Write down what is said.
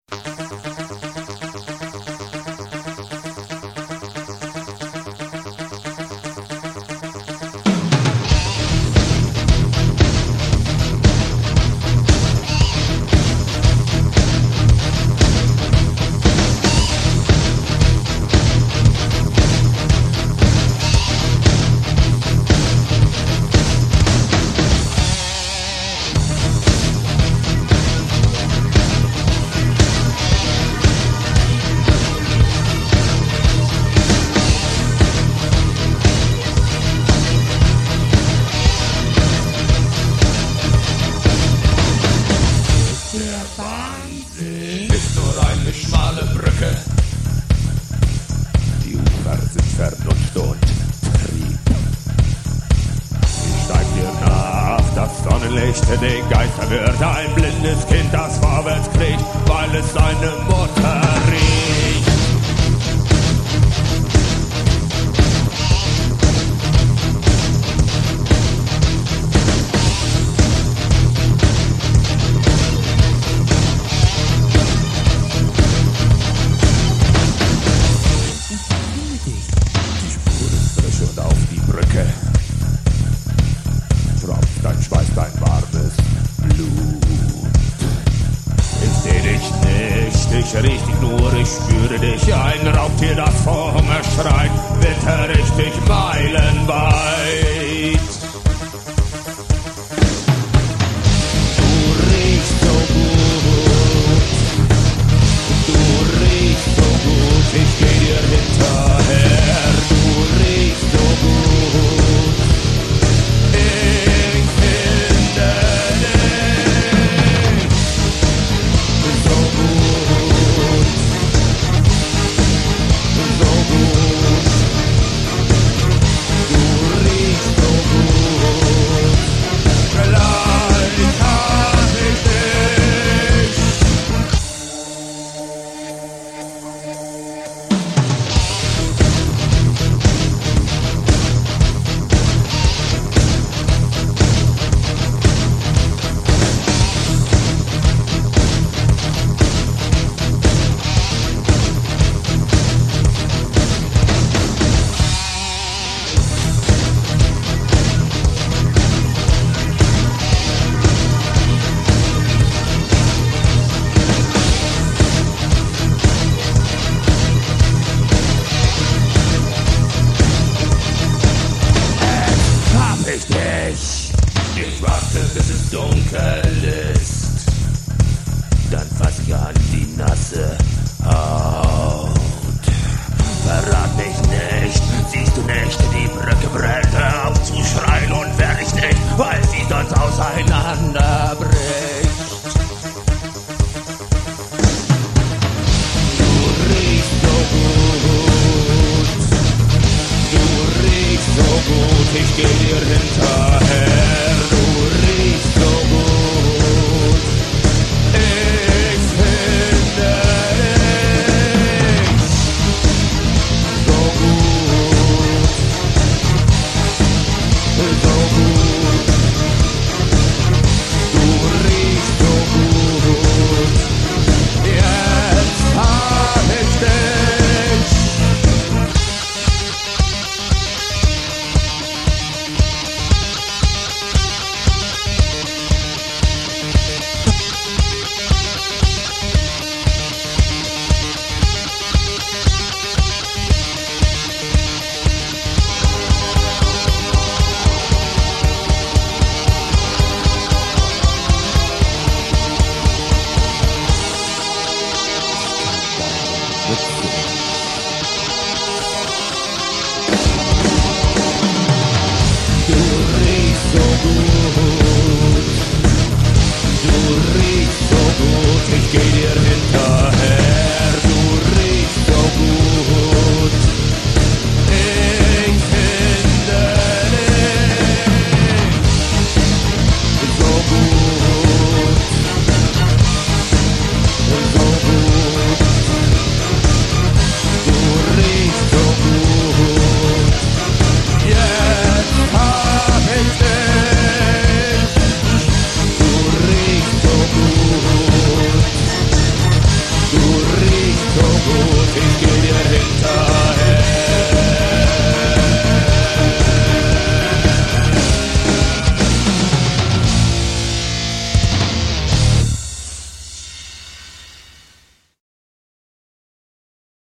Ist nur eine schmale Brücke. Die Ufer sind Vernunft und Trieb. Ich steig dir nach, das Sonnenlicht den Geist verwirrt. Ein blindes Kind, das vorwärts kriecht, weil es seine Mutter riecht. Und auf die Brücke tropft dein Schweiß, dein warmes Blut. Ich seh dich nicht, ich riech dich nur, ich spüre dich. Ein Raubtier, das vor Hunger schreit, witter ich dich meilenweit. Du riechst so gut, du riechst so gut, ich geh dir hinterher. Du riechst so gut, ich finde dich so gut, so gut. Du riechst so gut, ich geh dir hinterher.